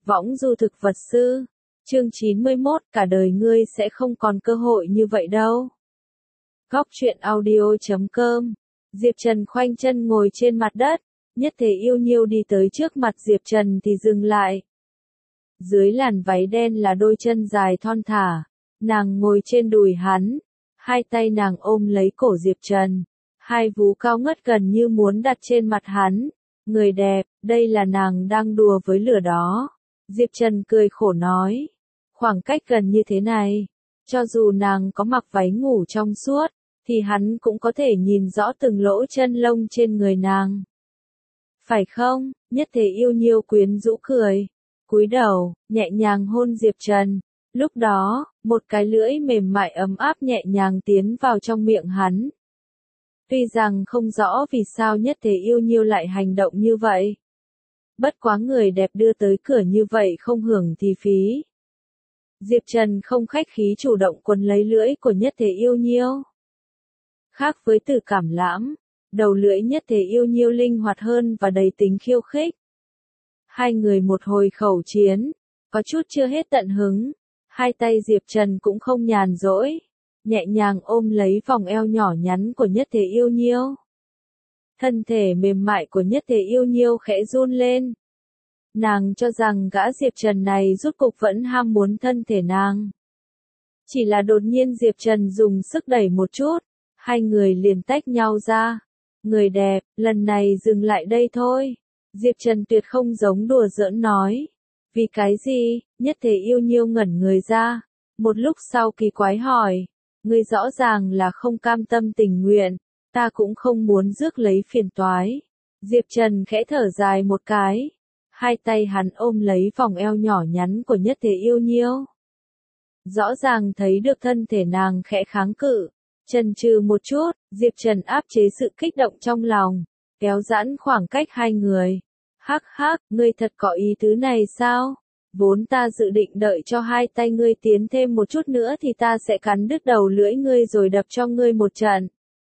Võng du thực vật sư. Chương 91, cả đời ngươi sẽ không còn cơ hội như vậy đâu. Góc truyện audio.com. Diệp Trần khoanh chân ngồi trên mặt đất, Nhất Thể Yêu Nhiêu đi tới trước mặt Diệp Trần thì dừng lại. Dưới làn váy đen là đôi chân dài thon thả, nàng ngồi trên đùi hắn, hai tay nàng ôm lấy cổ Diệp Trần, hai vú cao ngất gần như muốn đặt trên mặt hắn. Người đẹp, đây là nàng đang đùa với lửa đó. Diệp Trần cười khổ nói, khoảng cách gần như thế này, cho dù nàng có mặc váy ngủ trong suốt, thì hắn cũng có thể nhìn rõ từng lỗ chân lông trên người nàng. Phải không? Nhất Thể Yêu Nhiêu quyến rũ cười, cúi đầu, nhẹ nhàng hôn Diệp Trần. Lúc đó, một cái lưỡi mềm mại ấm áp nhẹ nhàng tiến vào trong miệng hắn. Tuy rằng không rõ vì sao Nhất Thể Yêu Nhiêu lại hành động như vậy. Bất quá người đẹp đưa tới cửa như vậy không hưởng thì phí. Diệp Trần không khách khí chủ động quấn lấy lưỡi của Nhất Thể Yêu Nhiêu. Khác với Từ Cảm Lãm, đầu lưỡi Nhất Thể Yêu Nhiêu linh hoạt hơn và đầy tính khiêu khích. Hai người một hồi khẩu chiến, có chút chưa hết tận hứng, hai tay Diệp Trần cũng không nhàn rỗi, nhẹ nhàng ôm lấy vòng eo nhỏ nhắn của Nhất Thể Yêu Nhiêu. Thân thể mềm mại của Nhất Thể Yêu Nhiêu khẽ run lên. Nàng cho rằng gã Diệp Trần này rốt cục vẫn ham muốn thân thể nàng. Chỉ là đột nhiên Diệp Trần dùng sức đẩy một chút, hai người liền tách nhau ra. Người đẹp, lần này dừng lại đây thôi. Diệp Trần tuyệt không giống đùa giỡn nói. Vì cái gì? Nhất Thể Yêu Nhiêu ngẩn người ra. Một lúc sau kỳ quái hỏi. Ngươi rõ ràng là không cam tâm tình nguyện, ta cũng không muốn rước lấy phiền toái. Diệp Trần khẽ thở dài một cái. Hai tay hắn ôm lấy vòng eo nhỏ nhắn của Nhất Thể Yêu Nhiêu. Rõ ràng thấy được thân thể nàng khẽ kháng cự. Chần chừ một chút, Diệp Trần áp chế sự kích động trong lòng, kéo giãn khoảng cách hai người. Hắc hắc, ngươi thật có ý tứ này sao? Vốn ta dự định đợi cho hai tay ngươi tiến thêm một chút nữa thì ta sẽ cắn đứt đầu lưỡi ngươi rồi đập cho ngươi một trận.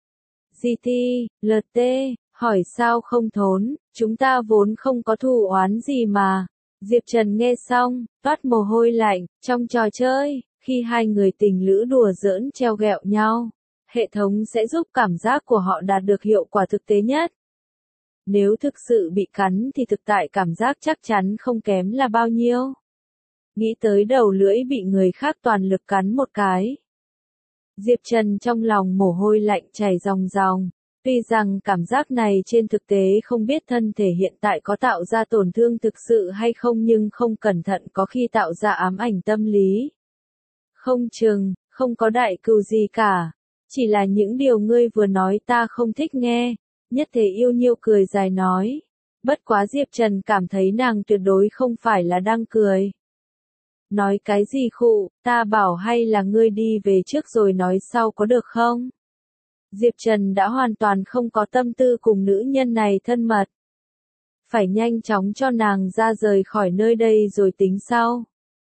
GT, LT, hỏi sao không thốn, chúng ta vốn không có thù oán gì mà. Diệp Trần nghe xong, toát mồ hôi lạnh, trong trò chơi, khi hai người tình lữ đùa giỡn treo ghẹo nhau, hệ thống sẽ giúp cảm giác của họ đạt được hiệu quả thực tế nhất. Nếu thực sự bị cắn thì thực tại cảm giác chắc chắn không kém là bao nhiêu. Nghĩ tới đầu lưỡi bị người khác toàn lực cắn một cái. Diệp Trần trong lòng mồ hôi lạnh chảy ròng ròng. Tuy rằng cảm giác này trên thực tế không biết thân thể hiện tại có tạo ra tổn thương thực sự hay không, nhưng không cẩn thận có khi tạo ra ám ảnh tâm lý. Không chừng, không có đại cừu gì cả. Chỉ là những điều ngươi vừa nói ta không thích nghe. Nhất Thể Yêu Nhiêu cười dài nói. Bất quá Diệp Trần cảm thấy nàng tuyệt đối không phải là đang cười. Nói cái gì khụ, ta bảo hay là ngươi đi về trước rồi nói sau có được không? Diệp Trần đã hoàn toàn không có tâm tư cùng nữ nhân này thân mật. Phải nhanh chóng cho nàng ra rời khỏi nơi đây rồi tính sau.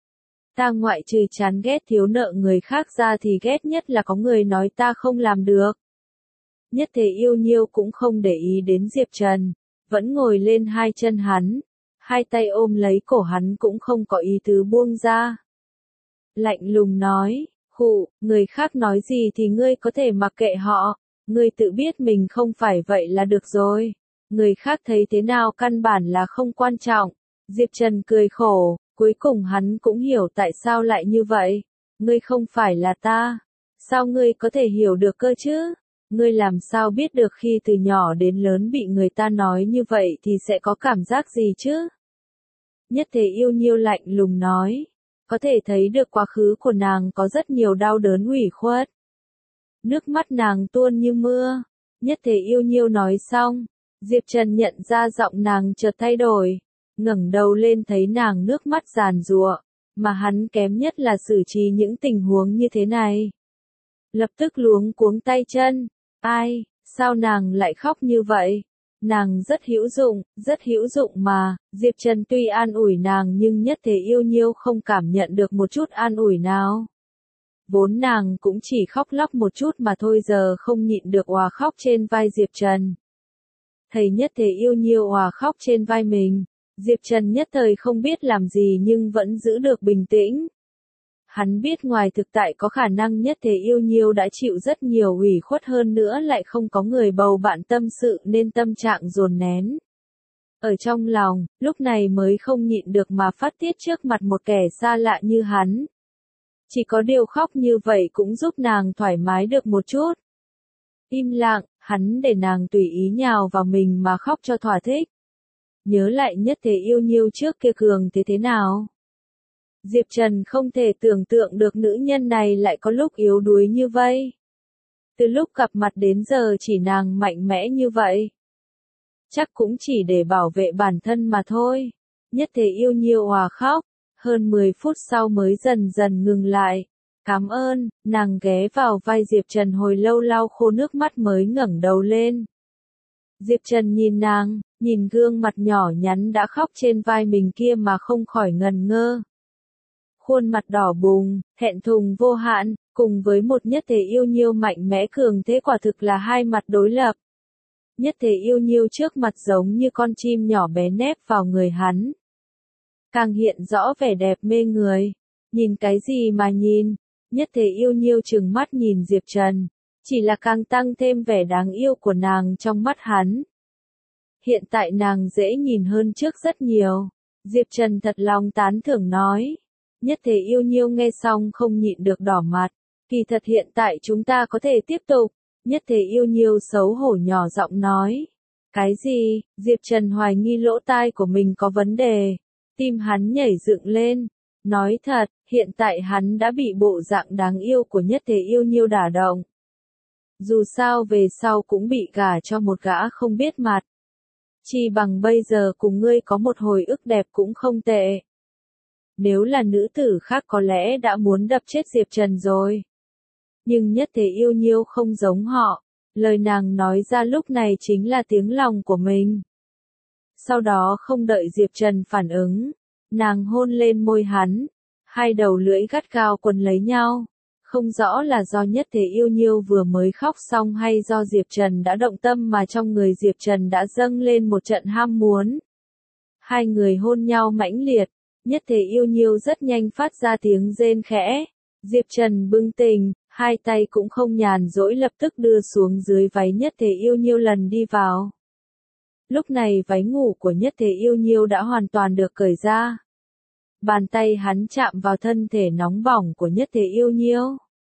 Ta ngoại trừ chán ghét thiếu nợ người khác ra thì ghét nhất là có người nói ta không làm được. Nhất Thể Yêu Nhiêu cũng không để ý đến Diệp Trần, vẫn ngồi lên hai chân hắn, hai tay ôm lấy cổ hắn cũng không có ý tứ buông ra. Lạnh lùng nói, khụ, người khác nói gì thì ngươi có thể mặc kệ họ, ngươi tự biết mình không phải vậy là được rồi. Người khác thấy thế nào căn bản là không quan trọng. Diệp Trần cười khổ, cuối cùng hắn cũng hiểu tại sao lại như vậy. Ngươi không phải là ta. Sao ngươi có thể hiểu được cơ chứ? Ngươi làm sao biết được khi từ nhỏ đến lớn bị người ta nói như vậy thì sẽ có cảm giác gì chứ? Nhất Thể Yêu Nhiêu lạnh lùng nói. Có thể thấy được quá khứ của nàng có rất nhiều đau đớn ủy khuất. Nước mắt nàng tuôn như mưa. Nhất Thể Yêu Nhiêu nói xong, Diệp Trần nhận ra giọng nàng chợt thay đổi. Ngẩng đầu lên thấy nàng nước mắt giàn giụa, mà hắn kém nhất là xử trí những tình huống như thế này. Lập tức luống cuống tay chân. Ai, sao nàng lại khóc như vậy? Nàng rất hữu dụng mà. Diệp Trần tuy an ủi nàng nhưng Nhất Thể Yêu Nhiêu không cảm nhận được một chút an ủi nào. Vốn nàng cũng chỉ khóc lóc một chút mà thôi, giờ không nhịn được òa khóc trên vai Diệp Trần. Thấy Nhất Thể Yêu Nhiêu òa khóc trên vai mình, Diệp Trần nhất thời không biết làm gì nhưng vẫn giữ được bình tĩnh. Hắn biết ngoài thực tại có khả năng Nhất Thế Yêu Nhiêu đã chịu rất nhiều ủy khuất hơn nữa lại không có người bầu bạn tâm sự nên tâm trạng dồn nén. Ở trong lòng, lúc này mới không nhịn được mà phát tiết trước mặt một kẻ xa lạ như hắn. Chỉ có điều khóc như vậy cũng giúp nàng thoải mái được một chút. Im lặng, hắn để nàng tùy ý nhào vào mình mà khóc cho thỏa thích. Nhớ lại Nhất Thế Yêu Nhiêu trước kia cường thế nào. Diệp Trần không thể tưởng tượng được nữ nhân này lại có lúc yếu đuối như vậy. Từ lúc gặp mặt đến giờ chỉ nàng mạnh mẽ như vậy. Chắc cũng chỉ để bảo vệ bản thân mà thôi. Nhất Thế Yêu Nhiêu òa khóc, hơn 10 phút sau mới dần dần ngừng lại. Cảm ơn, nàng ghé vào vai Diệp Trần hồi lâu lau khô nước mắt mới ngẩng đầu lên. Diệp Trần nhìn nàng, nhìn gương mặt nhỏ nhắn đã khóc trên vai mình kia mà không khỏi ngần ngơ. Khuôn mặt đỏ bừng, thẹn thùng vô hạn, cùng với một Nhất Thế Yêu Nhiêu mạnh mẽ cường thế quả thực là hai mặt đối lập. Nhất Thế Yêu Nhiêu trước mặt giống như con chim nhỏ bé nép vào người hắn. Càng hiện rõ vẻ đẹp mê người. Nhìn cái gì mà nhìn? Nhất Thế Yêu Nhiêu trừng mắt nhìn Diệp Trần. Chỉ là càng tăng thêm vẻ đáng yêu của nàng trong mắt hắn. Hiện tại nàng dễ nhìn hơn trước rất nhiều. Diệp Trần thật lòng tán thưởng nói. Nhất Thế Yêu Nhiêu nghe xong không nhịn được đỏ mặt. Kỳ thật hiện tại chúng ta có thể tiếp tục. Nhất Thế Yêu Nhiêu xấu hổ nhỏ giọng nói. Cái gì? Diệp Trần hoài nghi lỗ tai của mình có vấn đề. Tim hắn nhảy dựng lên. Nói thật, hiện tại hắn đã bị bộ dạng đáng yêu của Nhất Thế Yêu Nhiêu đả động. Dù sao về sau cũng bị gả cho một gã không biết mặt. Chỉ bằng bây giờ cùng ngươi có một hồi ức đẹp cũng không tệ. Nếu là nữ tử khác có lẽ đã muốn đập chết Diệp Trần rồi. Nhưng Nhất Thế Yêu Nhiêu không giống họ. Lời nàng nói ra lúc này chính là tiếng lòng của mình. Sau đó không đợi Diệp Trần phản ứng. Nàng hôn lên môi hắn. Hai đầu lưỡi gắt gao quấn lấy nhau. Không rõ là do Nhất Thế Yêu Nhiêu vừa mới khóc xong hay do Diệp Trần đã động tâm mà trong người Diệp Trần đã dâng lên một trận ham muốn. Hai người hôn nhau mãnh liệt. Nhất Thế Yêu Nhiêu rất nhanh phát ra tiếng rên khẽ. Diệp Trần bừng tỉnh, hai tay cũng không nhàn rỗi lập tức đưa xuống dưới váy Nhất Thế Yêu Nhiêu lần đi vào. Lúc này váy ngủ của Nhất Thế Yêu Nhiêu đã hoàn toàn được cởi ra. Bàn tay hắn chạm vào thân thể nóng bỏng của Nhất Thế Yêu Nhiêu.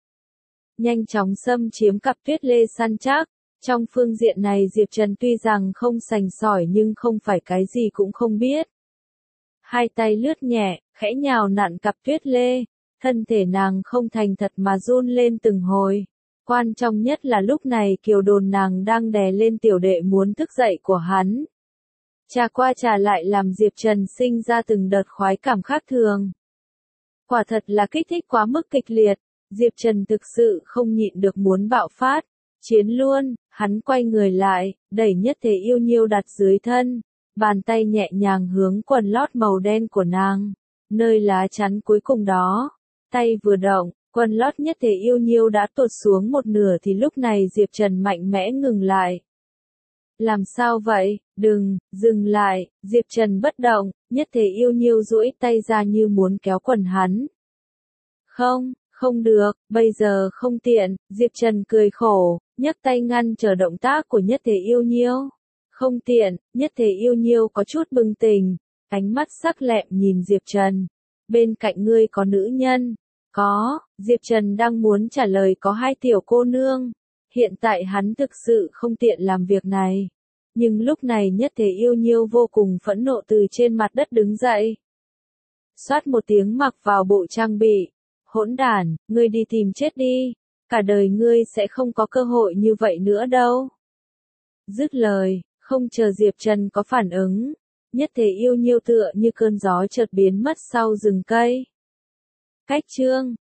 Nhanh chóng xâm chiếm cặp tuyết lê săn chắc. Trong phương diện này Diệp Trần tuy rằng không sành sỏi nhưng không phải cái gì cũng không biết. Hai tay lướt nhẹ, khẽ nhào nặn cặp tuyết lê. Thân thể nàng không thành thật mà run lên từng hồi. Quan trọng nhất là lúc này Kiều Đồn nàng đang đè lên tiểu đệ muốn thức dậy của hắn. Trà qua trà lại làm Diệp Trần sinh ra từng đợt khoái cảm khác thường. Quả thật là kích thích quá mức kịch liệt. Diệp Trần thực sự không nhịn được muốn bạo phát. Chiến luôn, hắn quay người lại, đẩy Nhất Thế Yêu Nhiêu đặt dưới thân. Bàn tay nhẹ nhàng hướng quần lót màu đen của nàng. Nơi lá chắn cuối cùng đó. Tay vừa động, quần lót Nhất Thế Yêu Nhiêu đã tuột xuống một nửa thì lúc này Diệp Trần mạnh mẽ ngừng lại. Làm sao vậy? Đừng, dừng lại, Diệp Trần bất động, Nhất Thế Yêu Nhiêu duỗi tay ra như muốn kéo quần hắn. Không, không được, bây giờ không tiện, Diệp Trần cười khổ, nhấc tay ngăn trở động tác của Nhất Thế Yêu Nhiêu. Không tiện, Nhất Thế Yêu Nhiêu có chút bừng tỉnh, ánh mắt sắc lẹm nhìn Diệp Trần. Bên cạnh ngươi có nữ nhân? Có, Diệp Trần đang muốn trả lời có hai tiểu cô nương. Hiện tại hắn thực sự không tiện làm việc này. Nhưng lúc này Nhất Thế Yêu Nhiêu vô cùng phẫn nộ từ trên mặt đất đứng dậy. Xoát một tiếng mặc vào bộ trang bị. Hỗn đản, ngươi đi tìm chết đi. Cả đời ngươi sẽ không có cơ hội như vậy nữa đâu. Dứt lời, không chờ Diệp Trần có phản ứng. Nhất Thế Yêu Nhiêu tựa như cơn gió chợt biến mất sau rừng cây. Cách chương